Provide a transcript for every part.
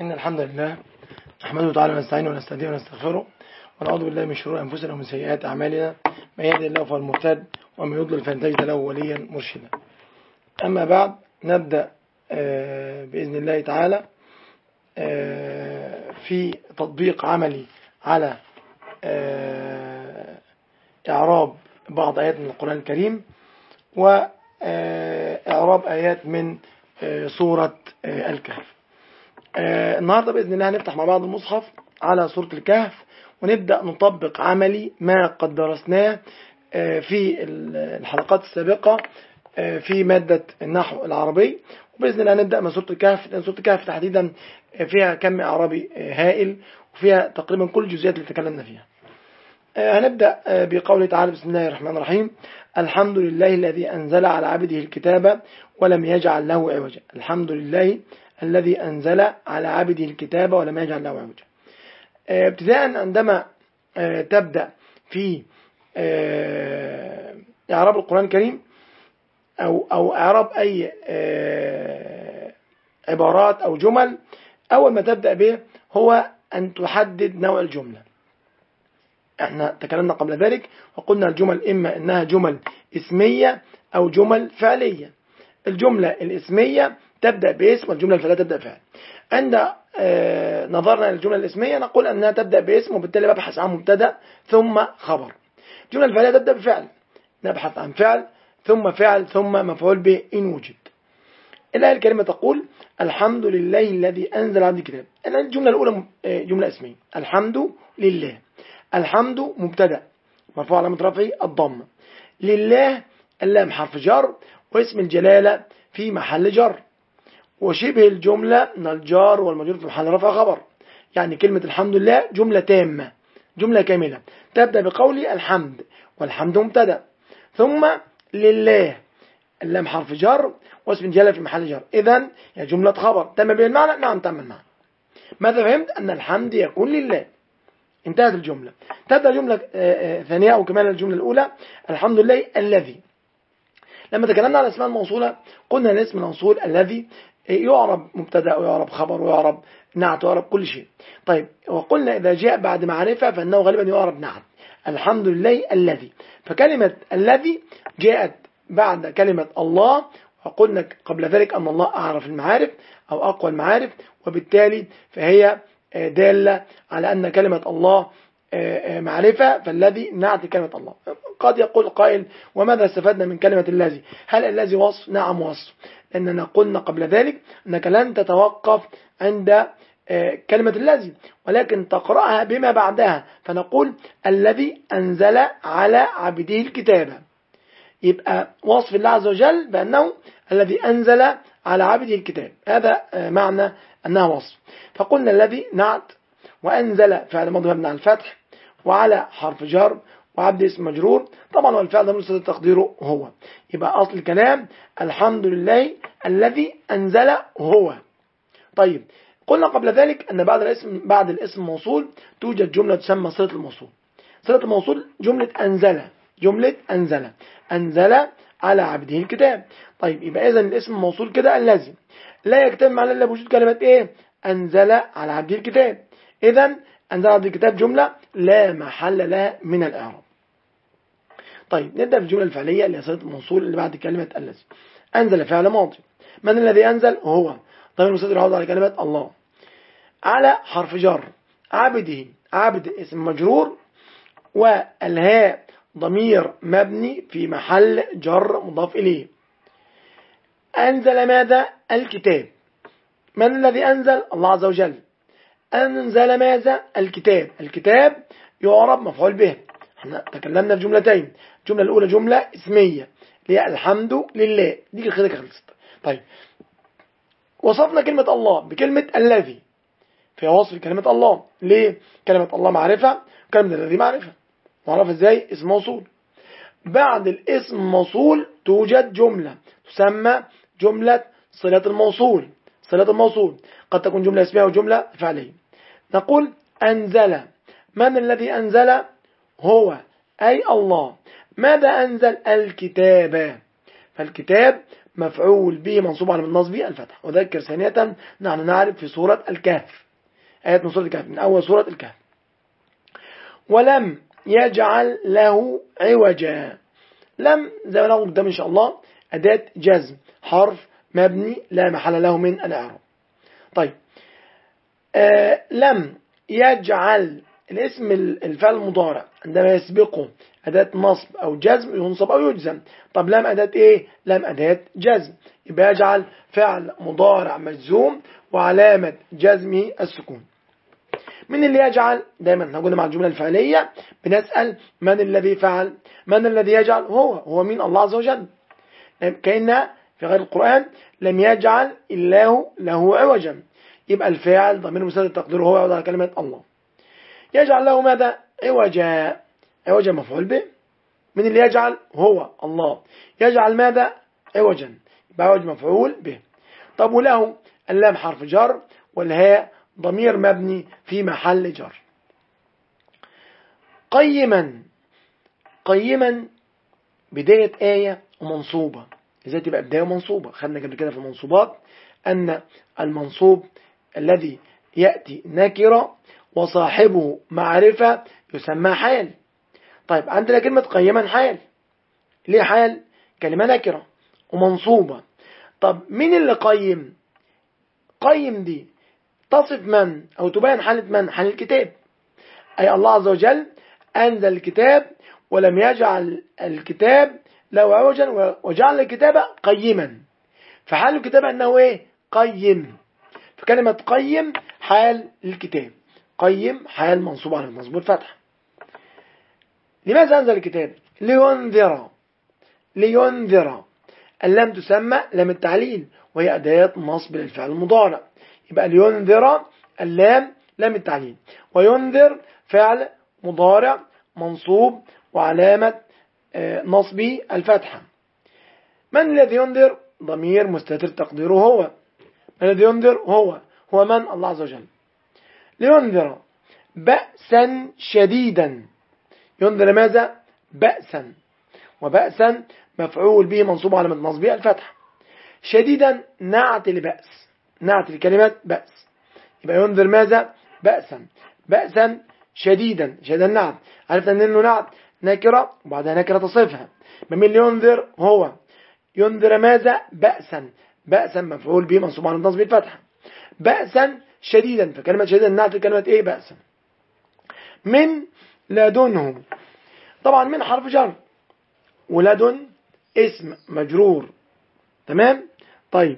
إن الحمد لله نحمده تعالى ونستعينه ونستهديه ونستغفره ونعوذ بالله من شرور أنفسنا ومن سيئات أعمالنا، من يهده الله فهو المهتد ومن يضلل فلن تجد له وليا مرشدا. أما بعد، نبدأ بإذن الله تعالى في تطبيق عملي على إعراب بعض آيات من القرآن الكريم وإعراب آيات من سورة الكهف. النهاردة بإذن الله هنفتح مع بعض المصحف على سورة الكهف ونبدأ نطبق عملي ما قد درسناه في الحلقات السابقة في مادة النحو العربي. وبإذن الله نبدأ من سورة الكهف، لأن سورة الكهف تحديدا فيها كم إعرابي هائل وفيها تقريبا كل الجزئيات اللي تكلمنا فيها. هنبدأ بقوله تعالى: بسم الله الرحمن الرحيم. الحمد لله الذي أنزل على عبده الكتاب ولم يجعل له عوجا. الحمد لله الذي أنزل على عبده الكتاب ولم يجعل له عوجا. ابتداء عندما تبدأ في إعراب القرآن الكريم أو إعراب أي عبارات أو جمل، أول ما تبدأ به هو أن تحدد نوع الجملة. احنا تكلمنا قبل ذلك وقلنا الجمل إما أنها جمل اسمية أو جمل فعلية. الجملة الاسمية تبدأ باسم والجملة الفعلية تبدأ فعل. عند نظرنا للجملة الاسمية نقول أنها تبدأ باسم وبالتالي ببحث عن مبتدأ ثم خبر. الجملة الفعلية تبدأ بفعل، نبحث عن فعل ثم فعل ثم مفعول به إن وجد. الآية الكريمة تقول: الحمد لله الذي أنزل على الكتاب. الجملة الأولى جملة اسمية، الحمد لله. الحمد مبتدأ مرفوع علامة رفعه الضمة، لله اللام حرف جر واسم الجلالة في محل جر، وشبه الجملة من الجار والمجرور في محل رفع خبر. يعني كلمة الحمد لله جملة تامة، جملة كاملة تبدأ بقولي الحمد، والحمد مبتدأ، ثم لله اللام حرف جر واسم الجلالة في محل جر. إذن هي جملة خبر تم به المعنى. نعم تم المعنى. ماذا فهمت؟ أن الحمد يكون لله. انتهت الجملة. تبدأ جملة ثانية أو كمان الجملة الأولى: الحمد لله الذي. لما تكلمنا عن الأسماء الموصولة قلنا الاسم الموصول الذي يعرب مبتدأ ويعرب خبر ويعرب نعت ويعرب كل شيء. طيب، وقلنا إذا جاء بعد معرفة فإنه غالبا يعرب نعت. الحمد لله الذي، فكلمة الذي جاءت بعد كلمة الله، وقلنا قبل ذلك أن الله أعرف المعارف أو أقوى المعارف، وبالتالي فهي دالة على أن كلمة الله معرفة، فالذي نعت كلمة الله. قد يقول قائل: وماذا استفدنا من كلمة الذي؟ هل الذي وصف؟ نعم وصف، لأننا قلنا قبل ذلك أنك لن تتوقف عند كلمة الذي، ولكن تقرأها بما بعدها، فنقول: الذي أنزل على عبده الكتاب. يبقى وصف الله عز وجل بأنه الذي أنزل على عبده الكتاب، هذا معنى أنها وصف. فقلنا الذي نعت، وأنزل فعل ماضي مبني على الفتح، وعلى حرف جر، وعبد اسم مجرور طبعا، والفعل ده مستتر تقديره هو. يبقى أصل الكلام الحمد لله الذي أنزل هو. طيب، قلنا قبل ذلك أن بعد الاسم موصول توجد جملة تسمى صلة الموصول. صلة الموصول جملة أنزل، جملة أنزل على عبده الكتاب. طيب، يبقى إذن الاسم موصول كده الذي لا يكتمل معنى إلا بوجود كلمة إيه؟ أنزل على عبده الكتاب. إذن أنزل على عبده الكتاب جملة لا محل لها من الإعراب. طيب، نبدأ بالجملة الفعلية اللي هي صلة الموصول اللي بعد كلمة الذي. أنزل فعل ماضي، من الذي أنزل؟ هو ضمير مستتر يعود على كلمة الله، على حرف جر، عبده عبد اسم مجرور، والهاء ضمير مبني في محل جر مضاف إليه. أنزل ماذا؟ الكتاب. من الذي أنزل؟ الله عز وجل. أنزل ماذا؟ الكتاب. الكتاب يعرب مفعول به. احنا تكلمنا في جملتين، الجملة الأولى جملة اسمية اللي هي الحمد لله، دي كده خلصت. طيب، وصفنا كلمة الله بكلمة الذي، في وصف كلمة الله. ليه؟ كلمة الله معرفة، وكلمة الذي معرفة. معرفة ازاي؟ اسم موصول. بعد الاسم موصول توجد جملة تسمى جملة صلة الموصول. صلة الموصول قد تكون جملة اسمية وجملة فعلية. نقول أنزل. من الذي أنزل؟ هو، أي الله. ماذا أنزل؟ الكتاب. فالكتاب مفعول به منصوب على النصب الفتح. وذكر ثانية نحن نعرف في سورة الكهف، آيات من سورة الكهف، من أول سورة الكهف. ولم يجعل له عوجا. لم زي ما نقول قدام إن شاء الله أداة جزم، حرف مبني لا محل له من الإعراب. طيب لم يجعل الاسم الفعل المضارع عندما يسبقه أداة نصب أو جزم ينصب أو يجزم. طب لم أداة إيه؟ لم أداة جزم، يبقى يجعل فعل مضارع مجزوم وعلامة جزمه السكون. من اللي يجعل؟ دايما احنا قلنا مع الجملة الفعلية بنسأل من الذي فعل؟ من الذي يجعل؟ هو مين؟ الله عز وجل. كأن في غير القرآن لم يجعل الله له عوجا، يبقى الفاعل ضمير مستتر تقديره هو يعود على كلمة الله. يجعل له ماذا؟ عوجا. عوجا مفعول به. من اللي يجعل؟ هو الله. يجعل ماذا؟ عوجا، يبقى عوج مفعول به. طب وله؟ اللام حرف جر والهاء ضمير مبني في محل جر. قيما. قيما بداية آية ومنصوبة. ازاي تبقى بداية ومنصوبة؟ خدنا قبل كده في المنصوبات أن المنصوب الذي يأتي نكرة وصاحبه معرفة يسمى حال. طيب عندنا كلمة قيما حال. ليه حال؟ كلمة نكرة ومنصوبة. طب مين اللي قيم؟ قيم دي تصف من أو تبين حالة من؟ حال الكتاب، أي الله عز وجل أنزل الكتاب ولم يجعل الكتاب له عوجا وجعل الكتاب قيما، فحال الكتاب أنه إيه؟ قيم. فكلمة قيم حال الكتاب. قيم حال منصوب على النصب والفتح. لماذا أنزل الكتاب؟ لينذر. لينذر. اللام تسمى لام التعليل وهي أداة نصب للفعل المضارع، يبقى لينذر اللام لام التعليل، وينذر فعل مضارع منصوب وعلامة نصبه الفتحة. من الذي ينذر؟ ضمير مستتر تقديره هو. من الذي ينذر؟ هو من؟ الله عز وجل. لينذر بأسا شديدا. ينذر ماذا؟ بأسا. وبأسا مفعول به منصوب على نصبه الفتح. شديدا نعت لبأس، نعت لكلمة بأس، يبقى ينذر ماذا؟ بأسا. بأسا شديدا. شديدا نعت، عرفنا أنه نعت نكرة وبعدها نكرة تصفها. من اللي ينذر؟ هو. ينذر ماذا؟ بأسا. بأسا مفعول به منصوب على نصبه الفتح. بأسا شديدا، فكلمة شديدا نعت لكلمة ايه؟ بأسا. من لدنه. طبعا من حرف جر ولدن اسم مجرور. تمام. طيب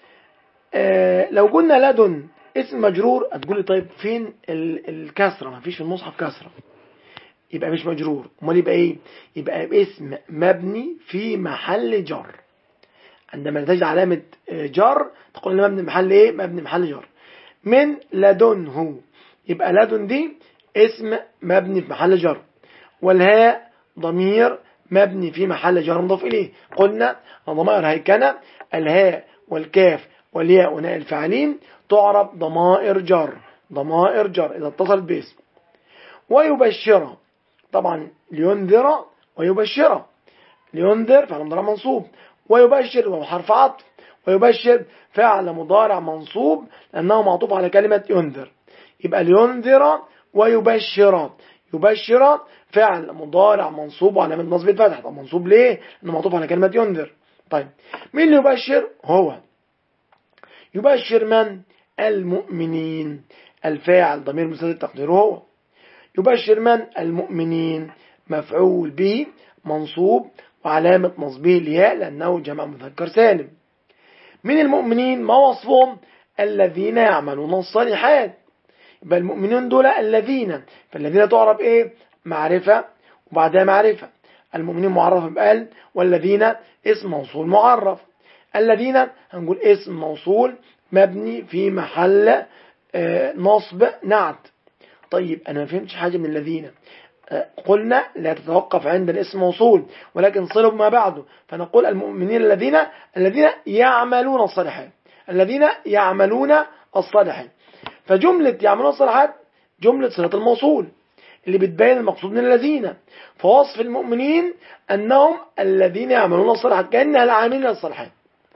لو قلنا لدن اسم مجرور هتقول لي طيب فين الكسرة؟ ما فيش في المصحف كسرة، يبقى مش مجرور. امال يبقى ايه؟ يبقى اسم مبني في محل جر. عندما تجد علامة جر تقول لنا مبني محل ايه؟ مبني محل جر. من لدنه، يبقى لدن دي اسم مبني في محل جر، والهاء ضمير مبني في محل جر مضاف إليه. قلنا ضمائر هيكنة الهاء والكاف والياء وناء الفاعلين تعرب ضمائر جر. ضمائر جر إذا اتصلت باسم. ويبشر. طبعا لينذر ويبشر. لينذر فعل مضارع منصوب، ويبشر وهو حرف عطف. ويبشر فعل مضارع منصوب لأنه معطوف على كلمة ينذر، يبقى لينذر ويبشر. يبشر فعل مضارع منصوب على نصب الفتح. طب منصوب ليه؟ لأنه معطوف على كلمة ينذر. طيب مين اللي يبشر؟ هو. يبشر من؟ المؤمنين. الفاعل ضمير مستتر تقديره هو. يبشر من؟ المؤمنين مفعول به منصوب وعلامة نصبه الياء لأنه جمع مذكر سالم. من المؤمنين ما وصفهم؟ الذين يعملون الصالحات. يبقى المؤمنين دول الذين، فالذين تعرف ايه؟ معرفة وبعدها معرفة. المؤمنين معرفة بقال، والذين اسم موصول معرف. الذين هنقول اسم موصول مبني في محل نصب نعت. طيب أنا ما فهمتش حاجة من الذين. قلنا لا تتوقف عند الاسم موصول ولكن صله ما بعده، فنقول المؤمنين الذين يعملون الصالحات. الذين يعملون الصالحات. فجملة يعملون الصالحات جملة صلة الموصول اللي بتبين المقصود من الذين. فوصف المؤمنين أنهم الذين يعملون الصالحات كأنها العاملين الصالحات.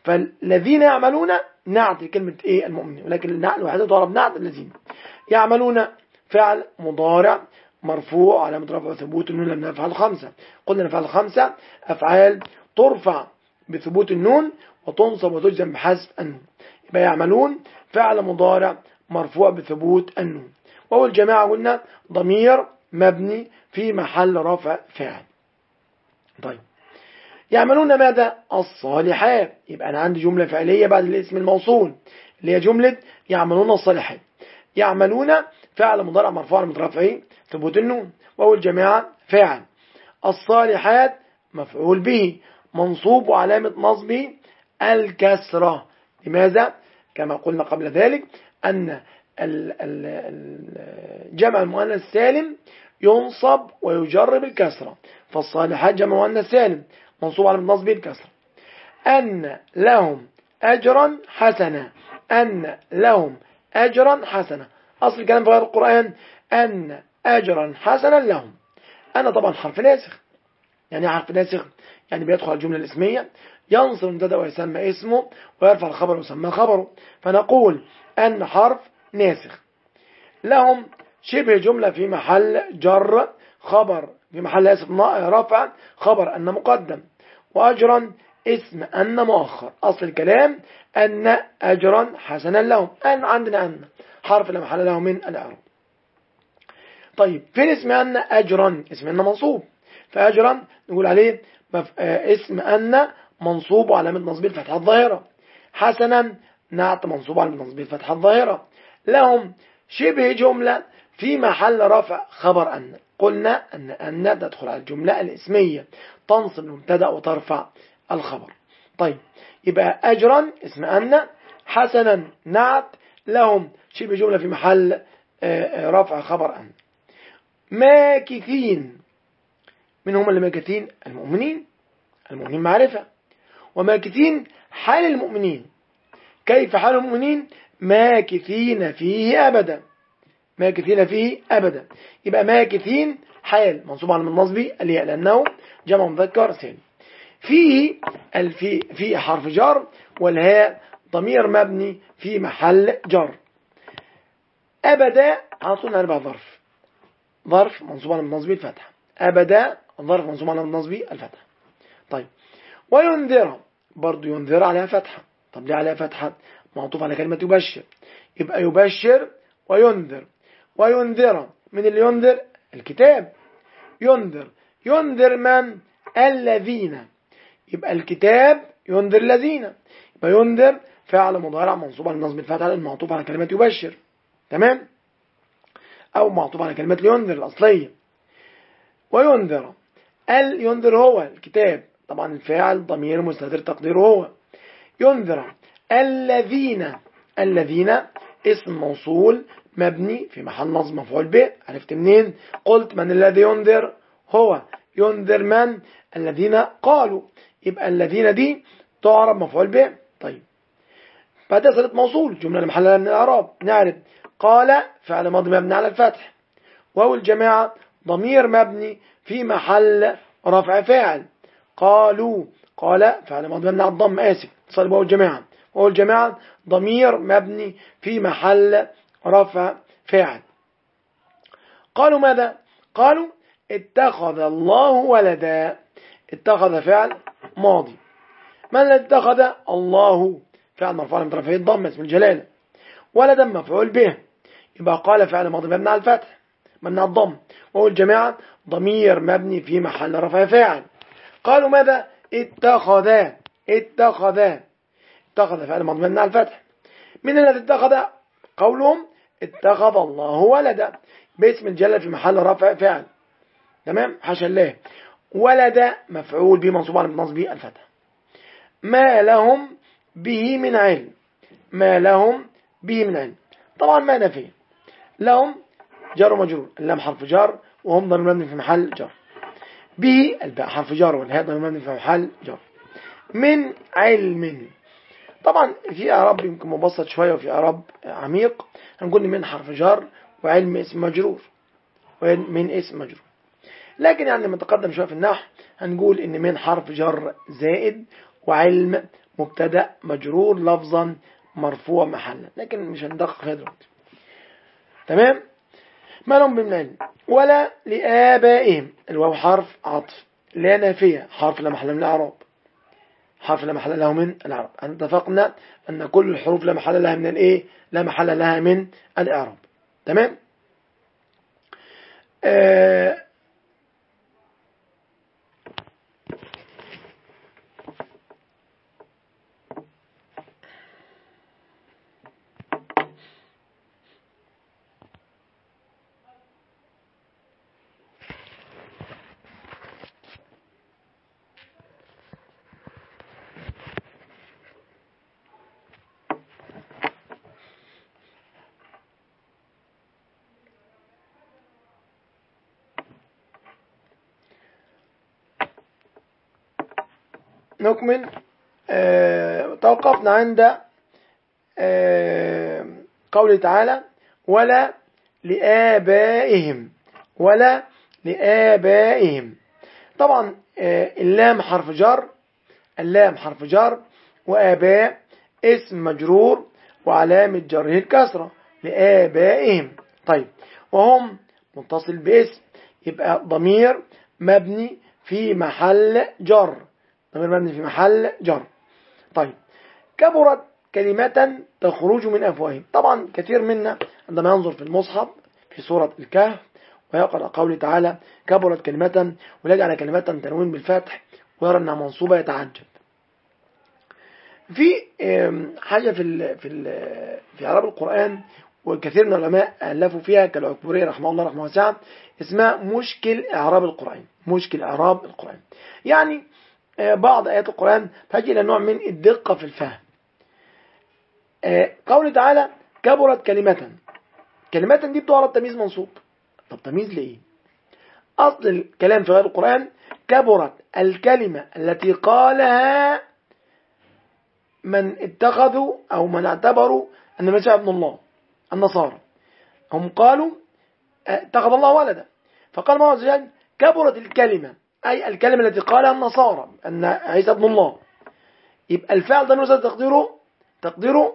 فالذين يعملون نعت كلمة إيه المؤمنين، ولكن النعت الوحيدة تعرف نعت الذين يعملون فعل مضارع مرفوع على رفعه ثبوت النون لم نفعل خمسة. قلنا نفعل خمسة أفعال ترفع بثبوت النون وتنصب وتجزم بحذف النون. يبقى يعملون فعل مضارع مرفوع بثبوت النون. وهو الجماعة قلنا ضمير مبني في محل رفع فاعل. طيب يعملون ماذا؟ الصالحات. يبقى أنا عندي جملة فعلية بعد الاسم الموصول اللي هي جملة يعملون الصالحات. يعملون فعل مضارع مرفوع من رفعه ثبوت النون، وهو الجماعة فاعل. الصالحات مفعول به منصوب وعلامة نصبه الكسرة. لماذا؟ كما قلنا قبل ذلك أن جمع المؤنث السالم ينصب ويجر بالكسرة، فالصالحات جمع مؤنث سالم منصوب على نصب الكسرة. أن لهم أجرا حسنا، أن لهم أجرا حسنا. أصل الكلام في غير القرآن أن أجرا حسنا لهم. أنا طبعا حرف ناسخ. يعني حرف ناسخ يعني بيدخل الجملة الاسمية ينصب المبتدا ويسمى اسمه ويرفع الخبر ويسمى خبره، فنقول أن حرف ناسخ. لهم شبه جملة في محل جر خبر في محل رفع خبر أن مقدم، وأجرا اسم أن مؤخر. أصل الكلام أن أجرا حسنا لهم. أن عندنا أن حرف لا محل له من الإعراب. طيب فين اسم أن؟ أجرا اسم أن منصوب، فأجرا نقول عليه اسم أن منصوب وعلامة نصبه الفتحة الظاهرة. حسنا نعت منصوب علامة نصبه الفتحة الظاهرة. لهم شبه جملة في محل رفع خبر أن. قلنا أن تدخل على الجملة الاسمية تنصب المبتدا وترفع الخبر. طيب يبقى أجرا اسم أن، حسنا نعت، لهم شبه جملة في محل رفع خبر أن. ماكثين، من هم اللي ماكثين؟ المؤمنين. المؤمنين معرفة، وماكثين حال المؤمنين. كيف حال المؤمنين؟ ماكثين فيه أبدا، ماكثين فيه أبدا. يبقى ماكثين حال منصوب على النصب الياء لأنه جمع مذكر سالم. فيه حرف جر، والهاء ضمير مبني في محل جر. أبدا على طول نربع ظرف منصوب على النصب الفتحة. أبدا ظرف منصوب على النصب الفتحة. طيب وينذر برضو ينذر عليها فتحة. طب ليه عليها فتحة؟ معطوف على كلمة يبشر. يبقى يبشر وينذر. وينذر من اللي ينذر؟ الكتاب. ينذر من؟ الذين. يبقى الكتاب ينذر الذين. يبقى ينذر فعل مضارع منصوب على النصب الفتحة المعطوف على كلمة يبشر. تمام؟ أو معطوف على كلمة لينذر الأصلية. وينذر ينذر هو الكتاب، طبعا الفاعل ضمير مستتر تقديره هو. ينذر الذين اسم موصول مبني في محل نصب مفعول به. عرفت منين؟ قلت من الذي ينذر؟ هو. ينذر من؟ الذين قالوا. يبقى الذين دي تعرب مفعول به. طيب بعد صلة موصول جملة محلها من الإعراب. نعرف قال فعل ماضي مبني على الفتح، وهو الجماعة ضمير مبني في محل رفع فاعل. قالوا قال فعل ماضي مبني على الضم صلب وهو الجماعة ضمير مبني في محل رفع فاعل. قالوا ماذا؟ قالوا اتخذ الله ولدا. اتخذ فعل ماضي. من الذي اتخذ؟ الله فعل مرفوع من رفعه الضم اسم الجلالة. ولدا مفعول به. يبقى قال فعل ماضي مبني على الفتح مبني على الضم، وهو الجماعة ضمير مبني في محل رفع فاعل. قالوا ماذا؟ اتخذ فعل ماضي مبني على الفتح. من الذي اتخذ؟ قولهم اتخذ الله ولدا باسم الجلالة في محل رفع فاعل. تمام؟ حاشا الله. ولد مفعول به منصوب على نصب الفتح. ما لهم به من علم. ما لهم به من علم. طبعا ما نفي. لهم جار ومجرور، اللام حرف جار وهم ضمير مبني في محل جر. به الباء حرف جار والهاء ضمير مبني في محل جر. من علم. طبعا في اعراب يمكن مبسط شويه وفي اعراب عميق. هنقول من حرف جار وعلم اسم مجرور ومن اسم مجرور. لكن يعني لما تقدم شويه في النحو هنقول ان من حرف جر زائد وعلم مبتدأ مجرور لفظا مرفوع محلا، لكن مش هندقق فيها دلوقتي. تمام. ما لهم من علم. ولا لآبائهم، الواو حرف عطف، لا نافية حرف لا محل من الإعراب، حرف لا محل له من الإعراب. اتفقنا أن كل الحروف لا محل لها من الإيه؟ لا محل لها من الإعراب. تمام. نكمل. توقفنا عند قوله تعالى ولا لآبائهم، ولا لآبائهم. طبعا اللام حرف جر، اللام حرف جر، وآباء اسم مجرور وعلامة جره الكسرة لآبائهم. طيب وهم متصل باسم، يبقى ضمير مبني في محل جر، ضمير مبني في محل جر. طيب كبرت كلمة تخرج من أفواههم. طبعا كثير منا عندما ينظر في المصحف في سورة الكهف ويقرأ قوله تعالى كبرت كلمة ويجعل كلمة تنوين بالفتح ويرى أنها منصوبة يتعجب. في حاجة في إعراب القرآن وكثير من العلماء ألفوا فيها كالعكبري رحمه الله رحمه واسعة، اسمها مشكل إعراب القرآن. مشكل إعراب القرآن يعني بعض آيات القرآن تحتاج إلى نوع من الدقة في الفهم. قوله تعالى كبرت كلمة، كلمة دي بتعرض تمييز منصوب. طب تمييز ليه؟ أصل الكلام في غير القرآن كبرت الكلمة التي قالها من اتخذوا أو من اعتبروا أن المسيح ابن الله، النصارى. هم قالوا اتخذ الله ولدا، فقال الله عز وجل كبرت الكلمة، أي الكلمة التي قالها النصارى أن عيسى ابن الله. يبقى الفعل ده نزل تقديره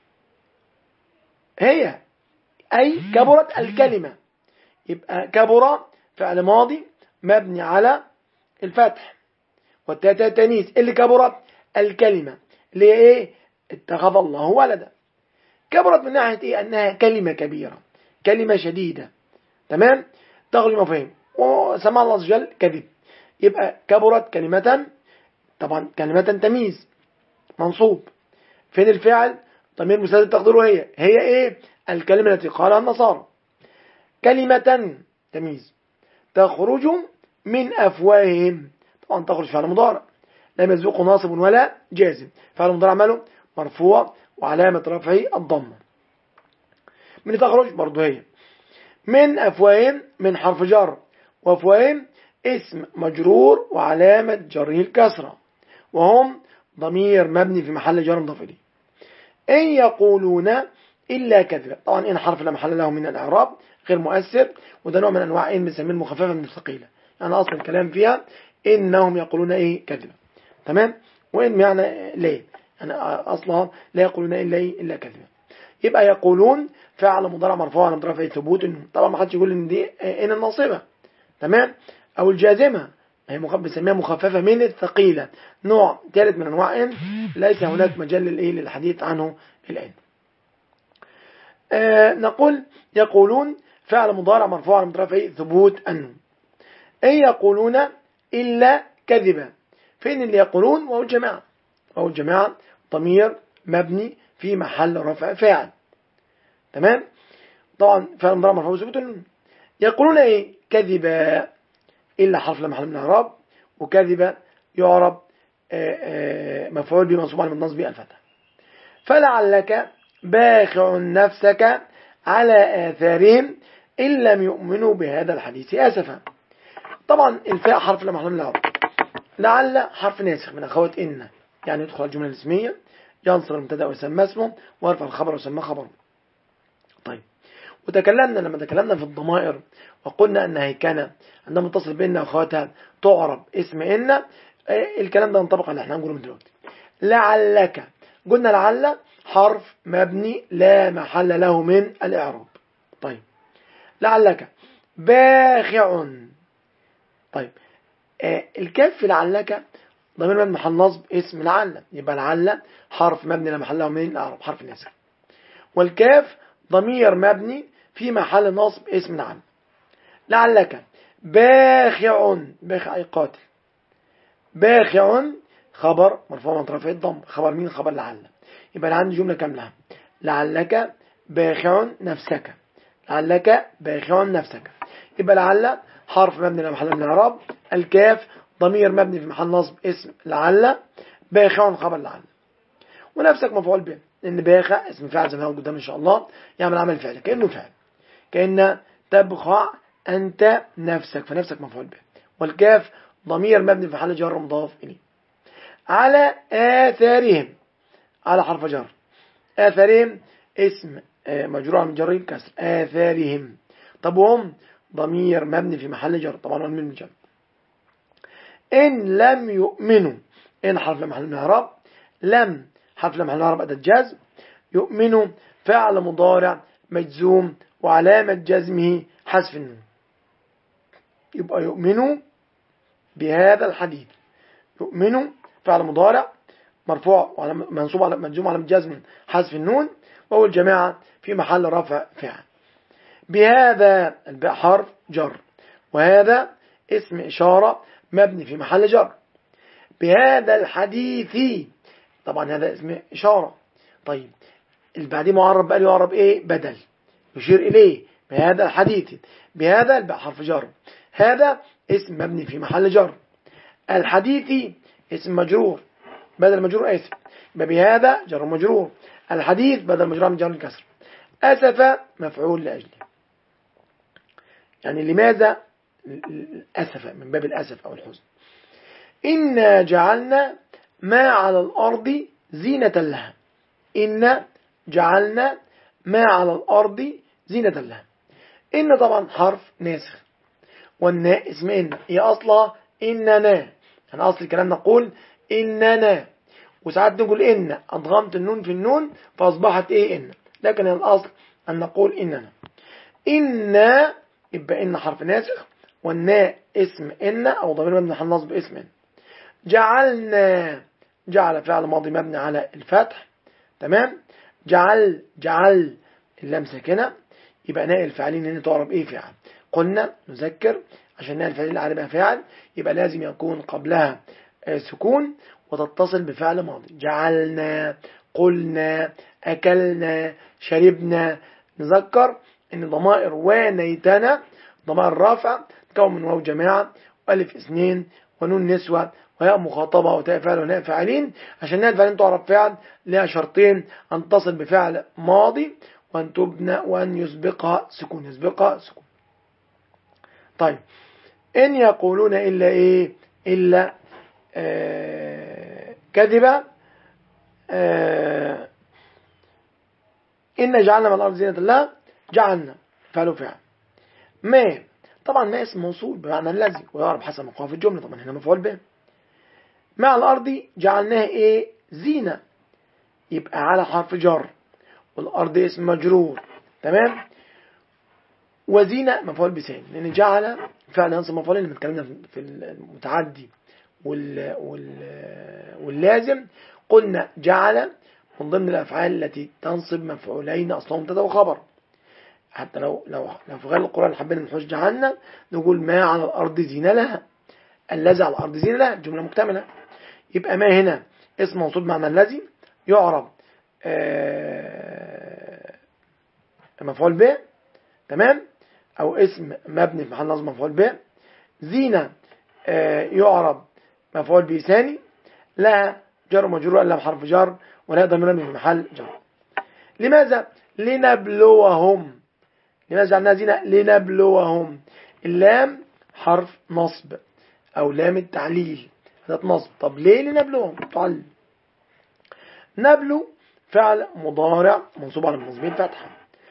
هي، أي كبرت الكلمة. يبقى كبر فعل ماضي مبني على الفتح والتاء التانيث، اللي كبرت الكلمة اللي هي ايه؟ اتخذ الله ولدا. كبرت من ناحية ايه؟ انها كلمة كبيرة، كلمة شديدة. تمام. تغلي مفاهيم وسمع الله عز وجل كذب. يبقى كبرت كلمة، طبعا كلمة تمييز منصوب. فين الفعل؟ ضمير مستتر تقديره هي ايه؟ الكلمة التي قالها النصارى. كلمة تمييز تخرج من أفواههم، طبعا تخرج فعل مضارع لم يسبقه ناصب ولا جازم، فعل مضارع ماله مرفوع وعلامة رفعه الضمة. من تخرج برضه هي من أفواههم، من حرف جر، وأفواههم اسم مجرور وعلامة جره الكسرة، وهم ضمير مبني في محل جر مضاف إليه. إن يقولون إلا كذبا. طبعا إن حرف لا محل له من الإعراب غير مؤثر، وده نوع من أنواع إن بنسميه المخففة من الثقيلة، يعني أصل الكلام فيها إنهم يقولون إيه كذبا. تمام. وإن معنى ليه، يعني أصلها لا يقولون إلا كذبا. يبقى يقولون فعل مضارع مرفوع على مضارع في ثبوت. طبعا ما حدش يقول إن دي إن الناصبة. تمام. أو الجازمة هي بنسميها مخففة من الثقيلة، نوع ثالث من أنواع إن ليس هناك مجال للحديث عنه الآن. نقول يقولون فعل مضارع مرفوع على مضارع في ثبوت أنه. إن يقولون إلا كذبا. فين اللي يقولون؟ وهو الجماعة، وهو الجماعة ضمير مبني في محل رفع فاعل. تمام. طبعا فعل مضارع مرفوع ثبوت أنه. يقولون إيه؟ كذبا، إلا حرف لا محل من الإعراب، وكذبا يعرب مفعول به منصوب على النصب الفتح. فلعلك باخع نفسك على آثارهم إن لم يؤمنوا بهذا الحديث أسفا. طبعا الفاء حرف لا محل من الإعراب، لعل حرف ناسخ من أخوات إن، يعني يدخل الجملة الاسمية ينصر المبتدأ ويسمى اسمه ويرفع الخبر ويسمى خبره. طيب لما تكلمنا في الضمائر وقلنا أنها كان عندما تصل بين أخواتها تعرب اسم إن، الكلام ده ينطبق على اللي احنا هنقوله من دلوقتي. لعلك. قلنا لعل حرف مبني لا محل له من الإعراب. طيب لعلك باخع. طيب الكاف في لعلك ضمير مبني محل نصب اسم لعل، يبقى لعل حرف مبني لا محل له من الإعراب حرف ناسخ، والكاف ضمير مبني في محل نصب اسم لعل. لعلك باخع، باخع أي قاتل، باخع خبر مرفوع من طرفي الضم، خبر مين؟ خبر لعل. يبقى أنا عندي جملة كاملة لعلك باخع نفسك، لعلك باخع نفسك. يبقى لعل حرف مبني لا محل من الإعراب، الكاف ضمير مبني في محل نصب اسم لعل، باخع خبر لعل. ونفسك مفعول به، لأن باخع اسم فاعل زي ما هو قدام إن شاء الله يعمل عمل فعل كأنه فعل، كأن تبخع أنت نفسك، فنفسك مفعول به. والكاف ضمير مبني في محل جر مضاف إليه. على آثارهم، على حرف جر، آثارهم اسم مجرور من جر كسر آثارهم. طب وهم ضمير مبني في محل جر، طبعا من الجر. إن لم يؤمنوا، إن حرف لمحل من الإعراب، لم حرف لمحل من الإعراب أداة جزم، يؤمنوا فعل مضارع مجزوم وعلامة جزمه حذف النون. يبقى يؤمنوا بهذا الحديث، يؤمنوا فعل مضارع مرفوع منصوب على مجزوم على جزم حذف النون، وهو الجماعة في محل رفع فعل. بهذا الباء حرف جر، وهذا اسم إشارة مبني في محل جر. بهذا الحديث، طبعا هذا اسم إشارة. طيب البعدين معرب بقى يعرب إيه؟ بدل يشير إليه. بهذا الحديث، بهذا الباء حرف جر، هذا اسم مبني في محل جر. الحديث اسم مجرور بدل مجرور آسف، بهذا جر مجرور. الحديث بدل مجرور من جر الكسر. أسف مفعول لأجله. يعني لماذا أسف؟ من باب الأسف أو الحزن. إنا جعلنا ما على الأرض زينة لها، إنا جعلنا ما على الأرض زينة لها. إن طبعا حرف ناسخ، والناء اسم إن، هي أصلها إننا، يعني أصل الكلام نقول إننا، وساعات نقول إن أضغمت النون في النون فأصبحت إيه؟ إن، لكن الأصل أن نقول إننا. إن يبقى إن حرف ناسخ، والناء اسم إن أو ضمير مبني محل نصب اسم إن. جعلنا، جعل فعل ماضي مبني على الفتح، تمام. جعل اللام ساكنة، يبقى ناء الفاعلين هنا تعرب إيه؟ فعل. قلنا نذكر عشان ناء الفاعلين العربية فاعل يبقى لازم يكون قبلها سكون وتتصل بفعل ماضي. جعلنا، قلنا، أكلنا، شربنا. نذكر ان ضمائر ونيتنا ضمائر رافع تكون من واو جماعة والف اثنين ونون نسوة وياء مخاطبة وتاء فاعل وناء فاعلين. عشان ناء الفاعلين تعرف فعل لها شرطين: أن تصل بفعل ماضي، وأن تبنى، وأن يسبقها سكون، يسبقها سكون. طيب إن يقولون إلا إيه؟ إلا كذبة. إن جعلنا من الأرض زينة لها، جعلنا فعل فعل. ما طبعا ما اسم موصول بمعنى الذي ويعرف حسب موقعه في الجملة، طبعا هنا مفعول به. مع الأرض جعلناها إيه؟ زينة، يبقى على حرف جر، والأرض اسم مجرور، تمام. وزينة مفعول بثاني، لأن جعل فعل ينصب مفعولين لما اتكلمنا في المتعدي واللازم. قلنا جعل من ضمن الأفعال التي تنصب مفعولين أصلهم مبتدا وخبر. حتى لو في غير القرآن حبينا نحوش جعلنا نقول ما على الأرض زينة لها، الذي على الأرض زينة لها، جملة مكتملة. يبقى ما هنا اسم موصول معنى الذي يعرب مفعول به، تمام، أو اسم مبني في محل نصب مفعول به. زينة يعرب مفعول به ثاني. لا جر مجرور إلا بحرف جر، ولا ضمير في محل جر. لماذا؟ لنبلوهم. لماذا جعلناها زينة؟ لنبلوهم. اللام حرف نصب أو لام التعليل، هذا نصب. طب ليه لنبلوهم؟ تعلل. نبلو فعل مضارع منصوب على المنصوبين فتحة.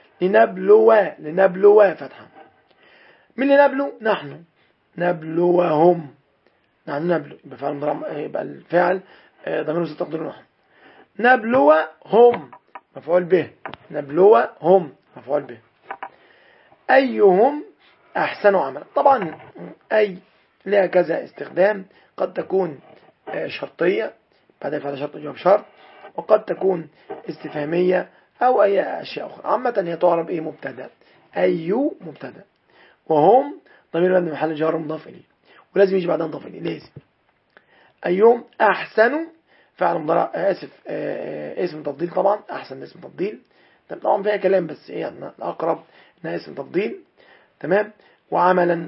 لنبلو فتحة. من لنبلو؟ نحن. نبلوهم، نحن نبلو، يبقى فعل يبقى الفعل ضمير مستتر تقديره نحن. نبلوهم مفعول به، نبلوهم مفعول به. أيهم أحسن عملا. طبعا أي لها كذا استخدام، قد تكون شرطية بعد فعل شرط جواب شرط، وقد تكون استفهامية أو أي أشياء أخرى. عامة هي تعرف إيه؟ مبتدأ. أي مبتدأ، وهم ضمير مبني محل جر مضاف إليه، ولازم يجي بعدها مضاف إليه لازم. أيهم أحسن فعل مضارع اسم تفضيل. طبعا أحسن اسم تفضيل، طبعا فيها كلام بس إيه يعني الأقرب إنها اسم تفضيل. تمام. وعملا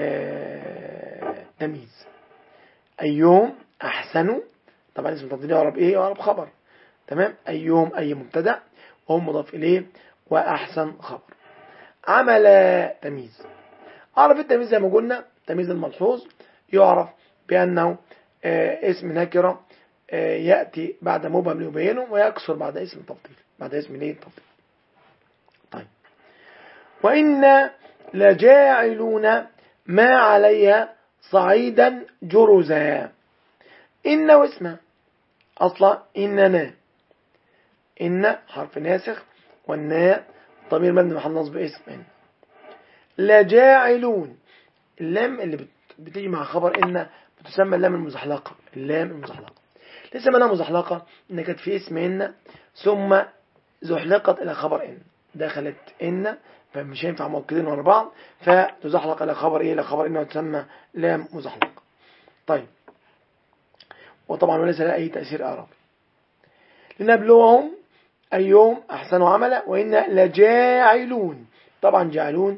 تمييز. أيهم أحسن طبعا اسم تفضيل يعرب إيه؟ يعرب خبر. تمام. أيهم أي مبتدأ، وهم مضاف إليه، وأحسن خبر. عمل تمييز. أعرف التمييز زي ما قلنا، تمييز الملحوظ يعرف بأنه اسم نكرة يأتي بعد مبهم ليبينه، ويكسر بعد اسم تفضيل، بعد اسم ليه تفضيل. طيب. وإنا لجاعلون ما عليها صعيدا جرزا. إن واسمها أصلا إننا، إن حرف ناسخ، والناء ضمير مبني محل نصب اسم إن. لجاعلون، اللام اللي بتيجي مع خبر إن بتسمى اللام المزحلقة. اللام المزحلقة لسه منها مزحلقة إن كانت في اسم إن ثم زحلقت إلى خبر إن، دخلت إن فمش هينفع موكدين ورا بعض، فتزحلق إلى خبر إيه؟ إلى خبر إن، وتسمى لام مزحلقة. طيب. وطبعا وليس لها أي تأثير إعرابي. لنبلوهم أيهم أحسنوا عملا. وإن لجاعلون، طبعا جاعلون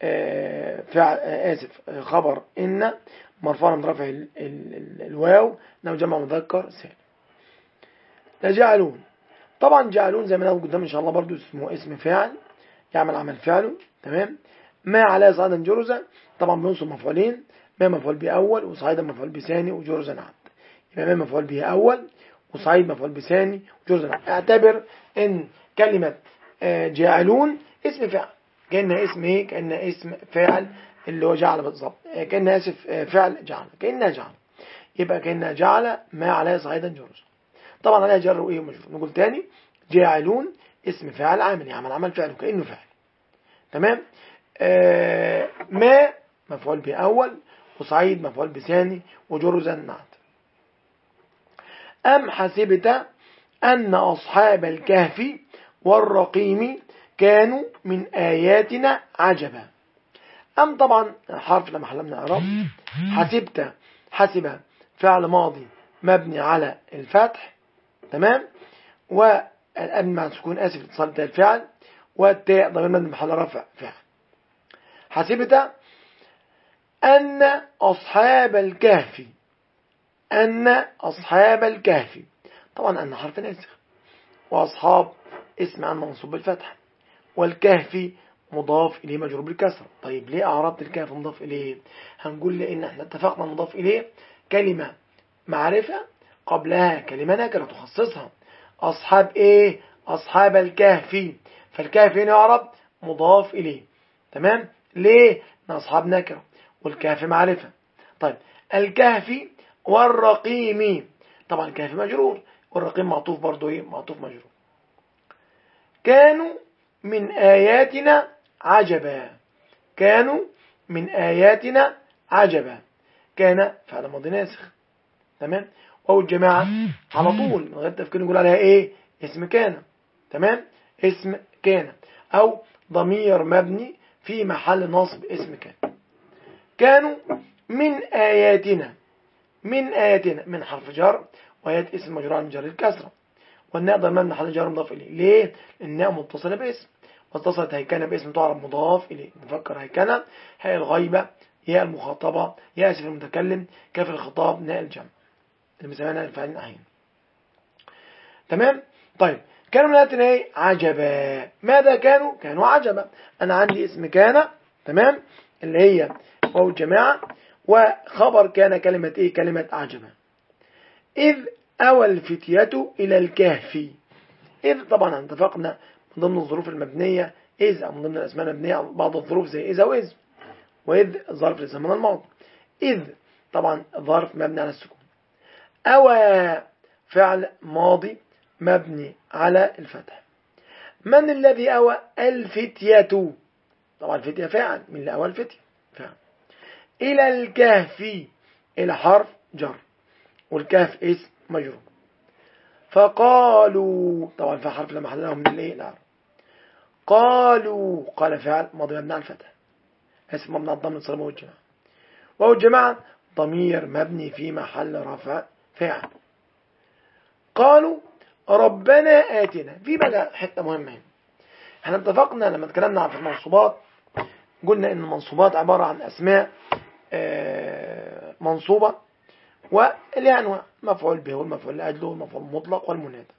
خبر إن مرفوع من رفع الواو انه جمع مذكر سالم. لجعلون، طبعا جعلون زي ما نقول قدام ان شاء الله برضو اسمه اسم فاعل يعمل عمل فعله. تمام. ما على صعيدا جرزا، طبعا بينصب مفعولين، ما مفعول به اول، وصعيدا مفعول به ثاني، وجرزا عبد. يبقى ما مفعول به اول، وصعيد مفعول به ثاني، وجرزا عبد. اعتبر ان كلمه جاعلون اسم فاعل، كأنها اسم ايه؟ كأنها اسم فاعل اللي هو جعل بالظبط، كأنها فعل جعل، كأنها جعل. يبقى كأنها جعل ما عليها صعيدا جرزا. طبعا عليها جر وايه ومجرور. نقول تاني، جاعلون اسم فاعل عامل يعمل عمل فعل وكأنه فاعل. تمام. ما مفعول به اول، وصعيد مفعول به ثاني، وجرزا نعت. أم حسبت أن أصحاب الكهف والرقيم كانوا من آياتنا عجبا. أم طبعا حرف لما حلمنا إعراب. حسبت، حسب فعل ماضي مبني على الفتح. تمام. والأم مع سكون آسف اتصال بتاع الفعل، والتاء ضمير مبني محل رفع فعل. حسبت أن أصحاب الكهف، أن أصحاب الكهف، طبعا أن حرف ناسخ، وأصحاب اسم عن منصوب بالفتح، والكهف مضاف إليه مجرور بالكسر. طيب ليه أعربت الكهف مضاف إليه؟ هنقول لأن احنا اتفقنا مضاف إليه كلمة معرفة قبلها كلمة نكرة تخصصها. أصحاب إيه؟ أصحاب الكهف، فالكهف هنا يعرب مضاف إليه. تمام. ليه؟ إن أصحاب نكرة والكهف معرفة. طيب الكهف والرقيم، طبعا الكهف مجرور، والرقيم معطوف برضو إيه؟ معطوف مجرور. كانوا من آياتنا عجبا، كانوا من آياتنا عجبا. كان فعل ماضي ناسخ. تمام. واو الجماعة على طول من غير تفكير نقول عليها ايه؟ اسم كان. تمام. اسم كان او ضمير مبني في محل نصب اسم كان. كانوا من آياتنا، من آياتنا من حرف جر، وآيات اسم مجرور عن جر الكسرة، والناء ضمير محل جر مضاف إليه. ليه؟ الناء متصلة باسم، واتصلت هيكنة باسم تعرف مضاف إليه. نفكر هيكنة، هاء الغيبة، ياء المخاطبة، ياء اسم المتكلم، كاف الخطاب، ناء الجمع اللي بنسميها الفاعلين أحيانا. تمام. طيب كانوا من آياتنا ايه؟ عجبا. ماذا كانوا؟ كانوا عجبا. أنا عندي اسم كان، تمام، اللي هي واو الجماعة، وخبر كان كلمة ايه؟ كلمة عجبا. إذ أوى الفتية إلى الكهف. إذ طبعا اتفقنا من ضمن الظروف المبنية إذ، أو من ضمن الأسماء المبنية بعض الظروف زي إذا وإذ، وإذ ظرف للزمن الماضي. إذ طبعا ظرف مبني على السكون. أوى فعل ماضي مبني على الفتح. من الذي أوى؟ الفتية. طبعا الفتية فاعل، من اللي أوى الفتية فاعل. إلى الكهف، إلى حرف جر، والكهف اسم مجرور. فقالوا، طبعا في حرف لا محل له من الايه الإعراب. قالوا، قال فعل ماضي مبني على الفتح، اسم مبني على الضم للصلة والجماعة. وهو الجماعة ضمير مبني في محل رفع فاعل. قالوا ربنا آتنا. في بقى حتة مهمة هنا. احنا اتفقنا لما اتكلمنا عن المنصوبات، قلنا ان المنصوبات عبارة عن اسماء منصوبة ولها انواع، مفعول به والمفعول لاجله والمفعول المطلق والمنادى.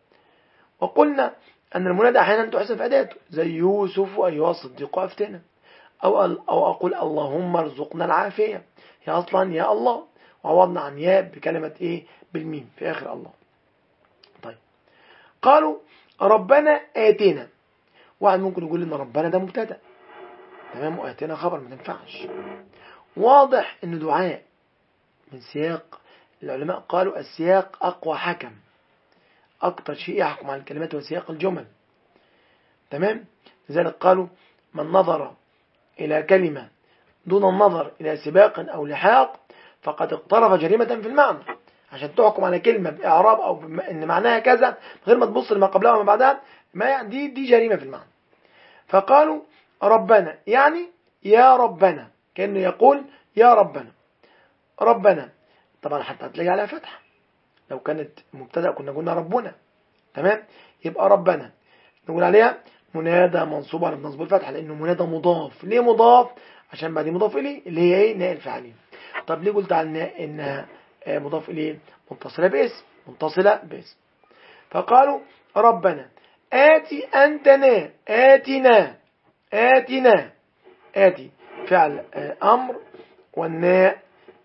وقلنا ان المنادى احيانا تحذف اداته، زي يوسف ايها الصديق افتنا، او اقول اللهم ارزقنا العافية، هي اصلا يا الله، وعوضنا عن يا بكلمة ايه؟ بالميم في اخر الله. طيب قالوا ربنا آتنا. واحد ممكن يقول ان ربنا ده مبتدا، تمام، وآتنا خبر، ما تنفعش. واضح ان دعاء من سياق، العلماء قالوا السياق اقوى حكم، اكتر شيء يحكم على الكلمات وسياق الجمل، تمام. لذلك قالوا من نظر الى كلمة دون النظر الى سباق او لحاق فقد اقترف جريمة في المعنى. عشان تحكم على كلمة بإعراب أو إن معناها كذا من غير ما تبص لما قبلها وما بعدها، ما يعني دي جريمة في المعنى. فقالوا ربنا يعني يا ربنا، كأنه يقول يا ربنا. ربنا طبعا حتى هتلاقي عليها فتحة، لو كانت مبتدأ كنا قلنا ربنا، تمام. يبقى ربنا نقول عليها منادى منصوب على نصب الفتحة، لأنه منادى مضاف. ليه مضاف؟ عشان بعد مضاف إليه اللي هي ايه؟ نائل فاعلين. طب ليه قلت على إنها مضاف إليه؟ متصلة باسم، متصلة باسم. فقالوا ربنا آتي أنتنا، آتنا، آتنا، آتي فعل أمر، والناء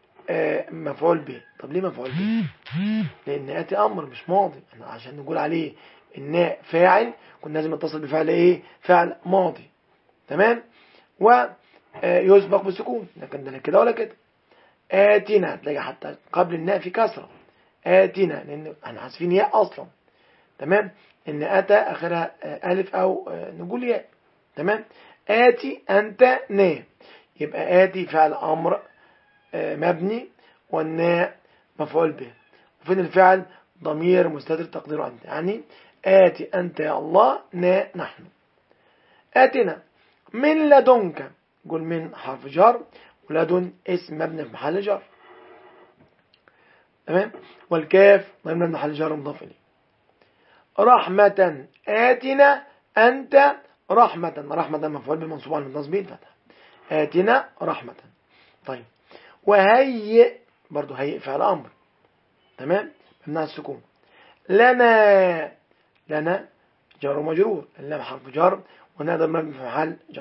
مفعول به. طب ليه مفعول به؟ لأن آتي أمر مش ماضي، عشان نقول عليه الناء فاعل كنا لازم نتصل بفعل ايه؟ فعل ماضي، تمام. ويسبق بالسكون، لكن ده لا كده ولا كده. آتنا تلاقي حتى قبل الناء في كسرة، آتنا، لأن احنا حاسفين ياء أصلا، تمام. إن أتى آخرها ألف أو نقول ياء، تمام. آتي أنت نا، يبقى آتي فعل أمر مبني، والناء مفعول به. وفين الفعل؟ ضمير مستتر تقديره أنت، يعني آتي أنت يا الله، نا نحن. آتنا من لدنك، قل من حرف جر، ولدن اسم مبني في محل جر، تمام. والكاف ضمير مبني في محل جر مضاف إليه. رحمة آتنا أنت رحمة، رحمة مفعول بمنصوب على النصب الفتح، آتنا رحمة. طيب وهيئ، برضو هيئ فعل أمر، تمام، ممنوع السكون. لنا، لنا جر ومجرور، اللام حرف جر، ونادى مبني في محل جر.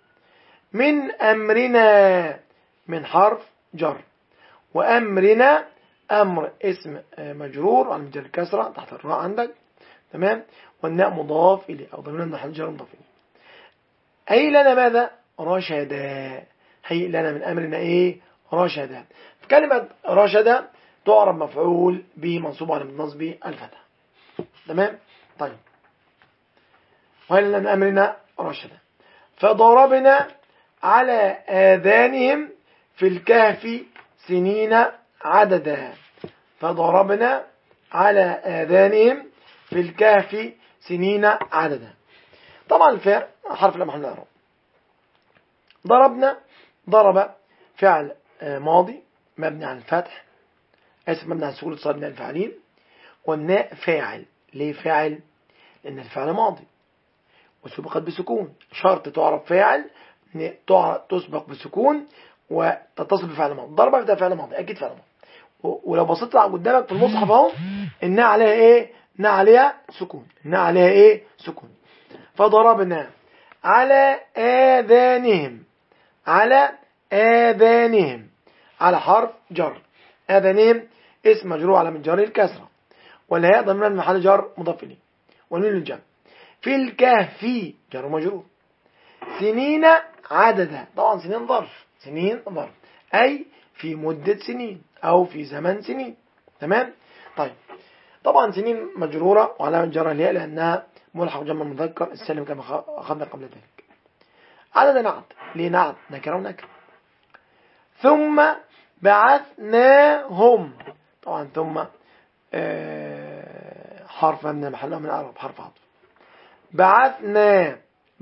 من أمرنا، من حرف جر، وأمرنا أمر اسم مجرور على مجرد الكسرة تحت الراء عندك، تمام. والناء مضاف إليه أو ضمير محل جر مضاف إليه. هيئ لنا ماذا؟ رشدا. هيئ لنا من أمرنا إيه؟ رشدا. في كلمة رشدا تعرب مفعول به منصوب على النصب الفتح، تمام. طيب وهيئ لنا من أمرنا رشدا. فضربنا على آذانهم في الكهف سنين عددا. فضربنا على آذانهم في الكهف سنين عددا. طبعا الفاء حرف لا محل له من الإعراب. ضربنا، ضرب فعل ماضي مبني على الفتح، اسم مبني على السكون اتصال بين الفاعلين، والناء فاعل. ليه فاعل؟ لأن الفعل ماضي وسبقت بسكون، شرط تعرف فاعل تسبق بسكون وتتصل بفعل ماضي. ضرب ده فعل ماضي، أكيد فعل ماضي. ولو بصيت قدامك في المصحف اهو الناء عليها ايه؟ الناء عليها سكون، الناء عليها ايه؟ سكون. فضربنا على آذانهم، على آذانهم، على حرف جر، آذانهم اسم مجرور على من جر الكسرة، والهاء ضمير محل جر مضاف إليه، والنون للجمع. في الكهف جر مجرور. سنين عددا، طبعا سنين ظرف، سنين ظرف أي في مدة سنين أو في زمن سنين، تمام. طيب طبعا سنين مجرورة وعلامة جرها الياء لأنها ملحق جمع المذكر السالم كما أخذنا قبل ذلك. عدد نعت، ليه نعت نكرة ونكرة. ثم بعثناهم، طبعا ثم حرف من محله من الأعراب، حرف عطف. بعثنا،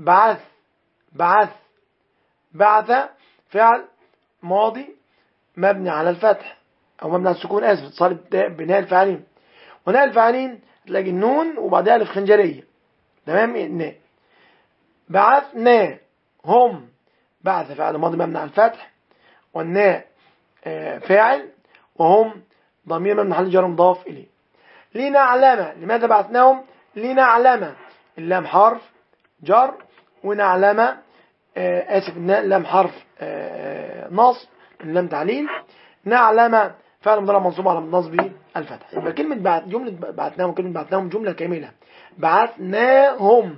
بعث فعل ماضي مبني على الفتح أو مبني على السكون، آسف، اتصال بناء الفاعلين. وناء الفاعلين تلاقي النون وبعدها ألف خنجرية، تمام. الناء. بعثنا هم، بعث فعل ماضي مبني على الفتح، والناء فاعل، وهم ضمير مبني على الجر مضاف إليه. لنعلم، لماذا بعثناهم؟ لنعلم، اللام حرف جر، ونعلم آسف الناء لام حرف نصب، اللام تعليل. نعلم فعل مضارع منصوب على نصبه الفتح. يبقى كلمة جملة بعثناهم، كلمة بعثناهم جملة كاملة. بعثناهم،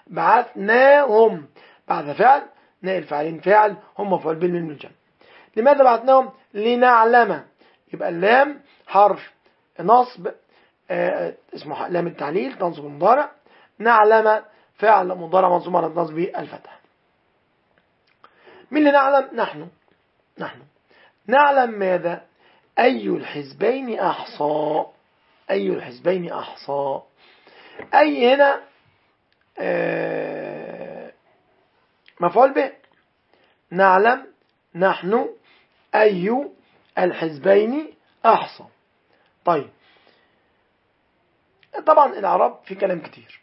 بعث فعل، ناء الفاعلين فاعل، هم مفعول به من الجمع. لماذا بعثناهم؟ لنعلم، يبقى اللام حرف نصب اسمه لام التعليل تنصب المضارع. نعلم فعل مضارع منصوب على نصبه الفتح. من اللي نعلم؟ نحن نعلم ماذا؟ أي الحزبين أحصى، أي الحزبين أحصى. أي هنا مفعول به. نعلم، نحن، أي الحزبين أحصى. طيب طبعا الإعراب في كلام كتير.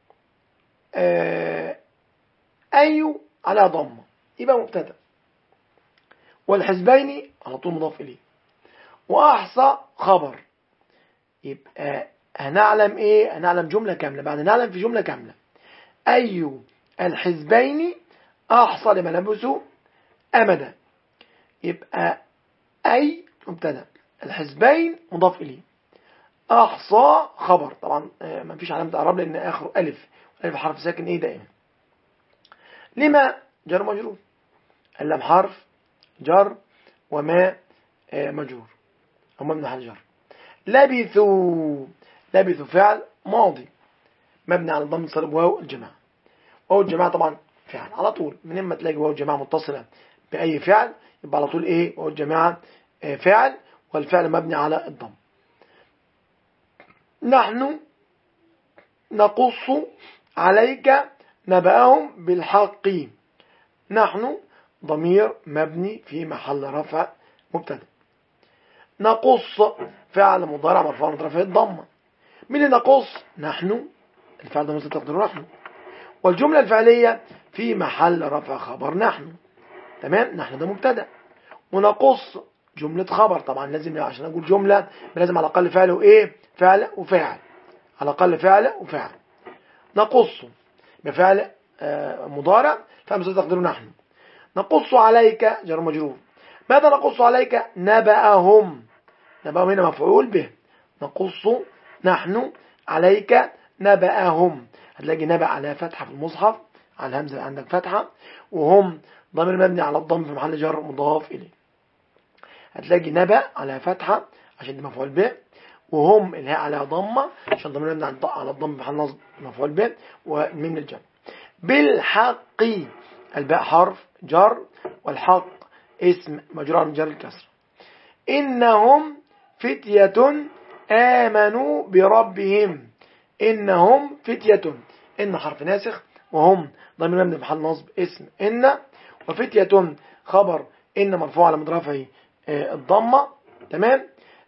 أي على ضمة يبقى مبتدأ، والحزبين على طول مضاف إليه، وأحصى خبر. يبقى هنعلم إيه؟ هنعلم جملة كاملة، بعد نعلم في جملة كاملة. أي الحزبين أحصى لما لبسوا أمدا. يبقى أي مبتدأ، الحزبين مضاف إليه، أحصى خبر. طبعا ما فيش علامة إعراب لأن آخره ألف، ألف حرف ساكن إيه دائما. لما جر مجرور، اللام حرف جر، وما مجرور أو مبني على الجر. لبثوا فعل ماضي مبني على الضم صلب واو الجماعة. واو الجماعة طبعا فعل على طول، من اما تلاقي واو الجماعة متصلة بأي فعل يبقى على طول إيه؟ واو الجماعة فعل، والفعل مبني على الضم. نحن نقص عليك نبأهم بالحق. نحن ضمير مبني في محل رفع مبتدا. نقص فعل مضارع مرفوع من رفع الضمه. من اللي نقص؟ نحن، الفعل ده مثل تقديره نحن، والجملة الفعلية في محل رفع خبر نحن، تمام. نحن ده مبتدا، ونقص جملة خبر. طبعا لازم عشان اقول جملة لازم على الاقل فعل وايه؟ فعل وفاعل، على الاقل فعل وفاعل. نقص بفعل مضارع فمثل تقديره نحن. نقص عليك جر مجرور. ماذا نقص عليك؟ نبأهم. نبأهم هنا مفعول به. نقص نحن عليك نبأهم. هتلاقي نبأ على فتحة في المصحف، على الهمزة عندك فتحة، وهم ضمير مبني على الضم في محل جر مضاف إليه. هتلاقي نبأ على فتحة عشان ده مفعول به، وهم الهاء على ضمة عشان ضمير مبني على الضم في محل نصب مفعول به، ومن الجر. بالحق، الباء حرف جر، والحق اسم مجرور من جر الكسر. إنهم فتية آمنوا بربهم. إنهم فتية، إن حرف ناسخ، وهم ضمير مبني في محل نصب اسم إن، وفتية خبر إن مرفوع على مضرفه الضمة، تمام.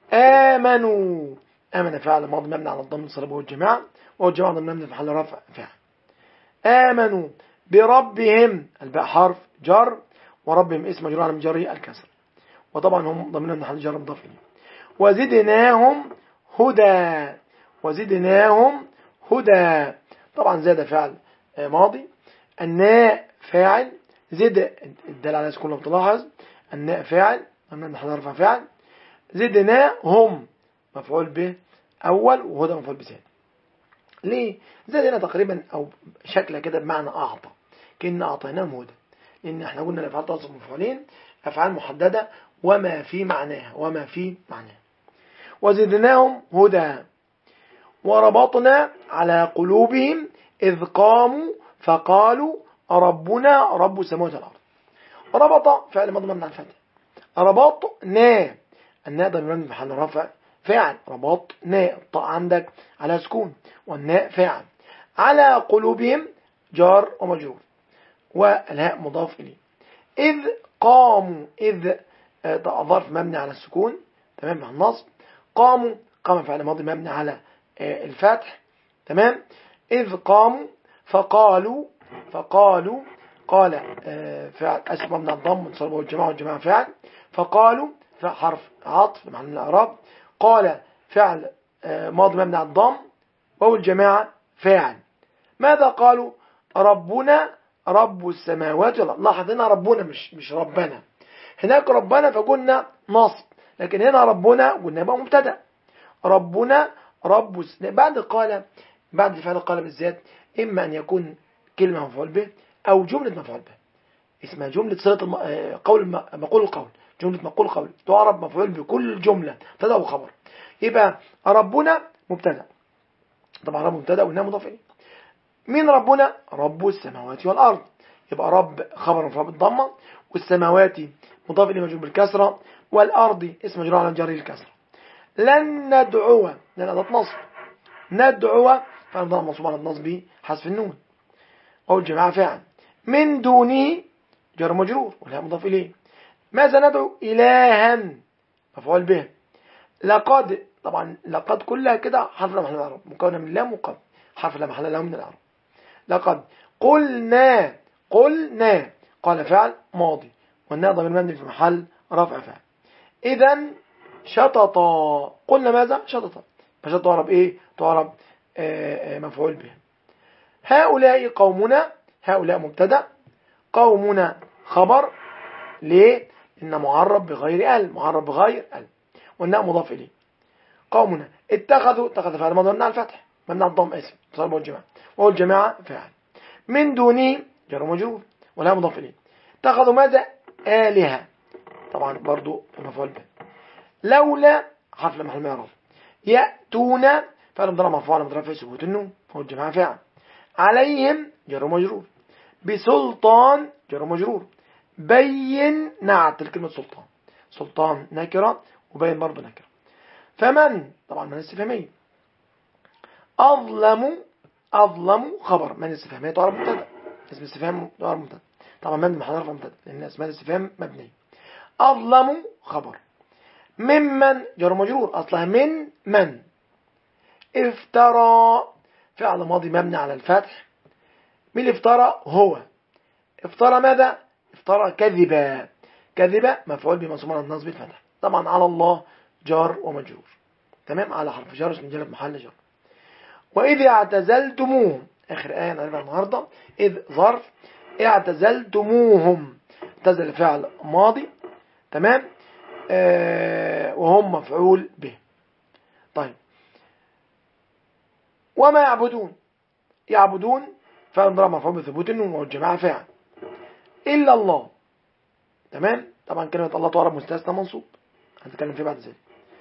آمنوا، آمن فعل ماضي مبني على الضم صلبه الجماعة، والجماعة ضمير مبني في محل رفع فعل. آمنوا بربهم، الباء حرف جر، وربهم اسم مجرور على جره الكسر، وطبعا هم ضمير من محل جر مضاف إليه. وزدناهم هدى، وزدناهم هدى. طبعا زاد فعل ماضي، الناء فاعل، زد الدال على سكون لو تلاحظ، الناء فاعل ضمير من محل رفع فعل. زدناهم مفعول به أول، وهدى مفعول به ثاني. ليه؟ زاد هنا تقريبا أو شكله كده بمعنى أعطى، كأن أعطيناهم هدى، لأن احنا قلنا الأفعال تصف مفعولين، أفعال محددة وما في معناها، وما في معناها. وزدناهم هدى. وربطنا على قلوبهم إذ قاموا فقالوا ربنا رب السماوات والأرض. ربط فعل ماضي مبني على الفتح. ربطنا، الناء ضمير مبني في محل رفع فاعل. ربطنا، الطاء عندك على سكون والناء فاعل. على قلوبهم جار ومجرور والهاء مضاف إليه. إذ قاموا، إذ ظرف مبني على السكون تمام مع النصب. قاموا، قام فعل ماضي مبني على الفتح تمام. إذ قاموا فقالوا قال فعل أسف مبني على الضم منصوب والجماعة والجماعة فعل. فقالوا حرف عطف محل من الإعراب. قال فعل ماضي مبني على الضم والجماعة فاعل. ماذا قالوا؟ ربنا رب السماوات والأرض. لاحظ هنا ربنا مش ربنا. هناك ربنا فقلنا نصب، لكن هنا ربنا قلنا يبقى مبتدا. ربنا رب بعد فعل قال بالذات إما أن يكون كلمة مفعول به أو جملة مفعول به، اسمها جملة صلة مقول القول. جملة مقول القول تعرب مفعول بكل جملة مبتدا وخبر. يبقى ربنا مبتدا، طبعا رب مبتدا وإنها مضاف إليه. مين ربنا؟ رب السماوات والأرض. يبقى رب خبر مرفوع بالضمة، والسماوات مضاف إليه مجرور بالكسرة، والأرض اسم مجرور على الجر الكسرة. لن ندعو، لن أداة نصب. ندعو فعل مضارع منصوب على النصب حذف النون أو الجماعة فاعل. من دونه جر مجرور والهاء مضاف إليه. ماذا ندعو؟ إلها مفعول به. لقد، طبعا لقد كلها كده حرف لا محل له من الإعراب، مكونة من لام وقد، حرف لا محل له من الإعراب. لقد قلنا قال فعل ماضي والناء ضمير مبني في محل رفع فعل. إذن شططا، قلنا ماذا؟ شططا. فشططا تعرب إيه؟ تعرب مفعول به. هؤلاء قومنا، هؤلاء مبتدا، قومنا خبر. ليه؟ إن معرب بغير ال، معرب بغير ال والناء مضاف إليه. قومنا اتخذوا فعل ماضي مبني على الفتح مبني على الضم اسم صار الجماعة والجماعة فاعل. من دونه جر مجرور ولا مضاف إليه. اتخذوا ماذا؟ آلهة، طبعا برضو مفعول به. لولا حرف لا محل من الإعراب. يأتون فعل مضارع مرفوع على مضارع في ثبوت النون والجماعة فاعل. عليهم جر مجرور. بسلطان جر مجرور. بين نعت الكلمة سلطان، سلطان نكرة وبين برضو نكرة. فمن، طبعا من استفهامية. أظلم خبر من استفهامية تعرف مبتدا، اسم استفهام تعرف مبتدا، طبعا من محل رفع مبتدا لأن اسماء الاستفهام مبنية. أظلم خبر. ممن جر مجرور أصلها من. افترى فعل ماضي مبني على الفتح. من افترى هو. افترى ماذا؟ افترى كذبا مفعول بمنصوب على النصب بالفتح، طبعا على الله جار ومجرور تمام على حرف جر اسم جلب محل جر. وإذ اعتزلتموهم آخر آية نعرفها النهاردة. إذ ظرف، اعتزلتموهم اعتزل فعل ماضي تمام وهم مفعول به. طيب وما يعبدون فعل مضارع مرفوع بثبوت النون والجماعة فاعل. إلا الله تمام، طبعا كلمة الله تعرب مستثنى منصوب هنتكلم فيه بعد ذلك.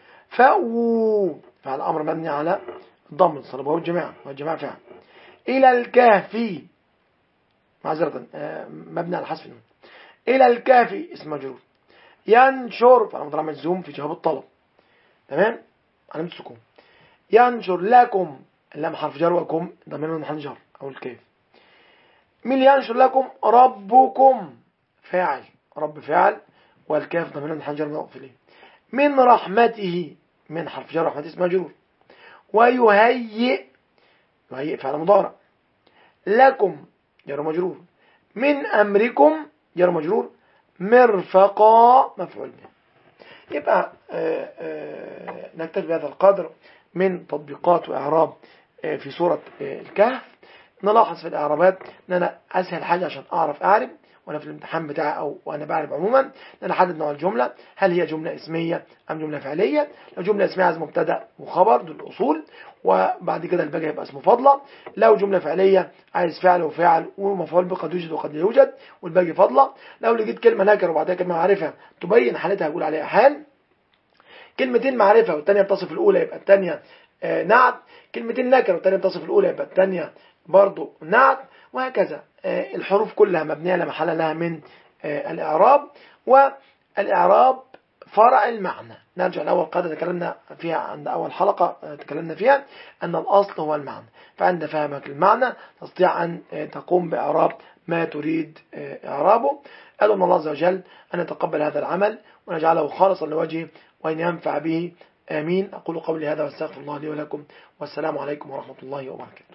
فعل أمر مبني على الضم الصلب والجماعة فاعل. إلى الكهف معذرة مبني على حذف النون. إلى الكهف اسم مجرور. ينشر فعل مضارع مجزوم في جواب الطلب تمام علامة السكون. ينشر لكم اللام حرف جر وكم ضمير محل جر أو الكاف. من ينشر لكم ربكم فاعل، رب فاعل والكاف ضمير محل جر مضاف إليه. من رحمته من حرف جر رحمته اسم مجرور. ويهيئ فعل مضارع. لكم جر مجرور. من أمركم جر مجرور. مرفقا مفعول به. يبقى نكتفي بهذا القدر من تطبيقات وإعراب في سورة الكهف. نلاحظ في الإعرابات أن أنا أسهل حاجة عشان أعرف أعرب وأنا في الامتحان بتاعي أو وأنا بعرب عموما أن أنا أحدد نوع الجملة، هل هي جملة اسمية أم جملة فعلية. لو جملة اسمية عايز مبتدأ وخبر دول الأصول، وبعد كده الباقي يبقى اسمه فضلة. لو جملة فعلية عايز فعل وفاعل ومفعول به قد يوجد وقد لا يوجد والباقي فضلة. لو لقيت كلمة نكرة وبعدها كلمة معرفة تبين حالتها هقول عليها حال. كلمتين معرفة والثانية بتصف الأولى يبقى الثانية نعت، كلمتين نكرة والتانية تصف الأولى يبقى الثانية برضو نعت، وهكذا. الحروف كلها مبنية لا محل لها من الإعراب، والإعراب فرع المعنى. نرجع لأول قاعدة تكلمنا فيها عند أول حلقة، تكلمنا فيها أن الأصل هو المعنى، فعند فهمك المعنى تستطيع أن تقوم بإعراب ما تريد إعرابه. أدعو الله عز وجل أن يتقبل هذا العمل ونجعله خالصا لوجهه وأن ينفع به، آمين. أقول قولي هذا واستغفر الله لي ولكم، والسلام عليكم ورحمة الله وبركاته.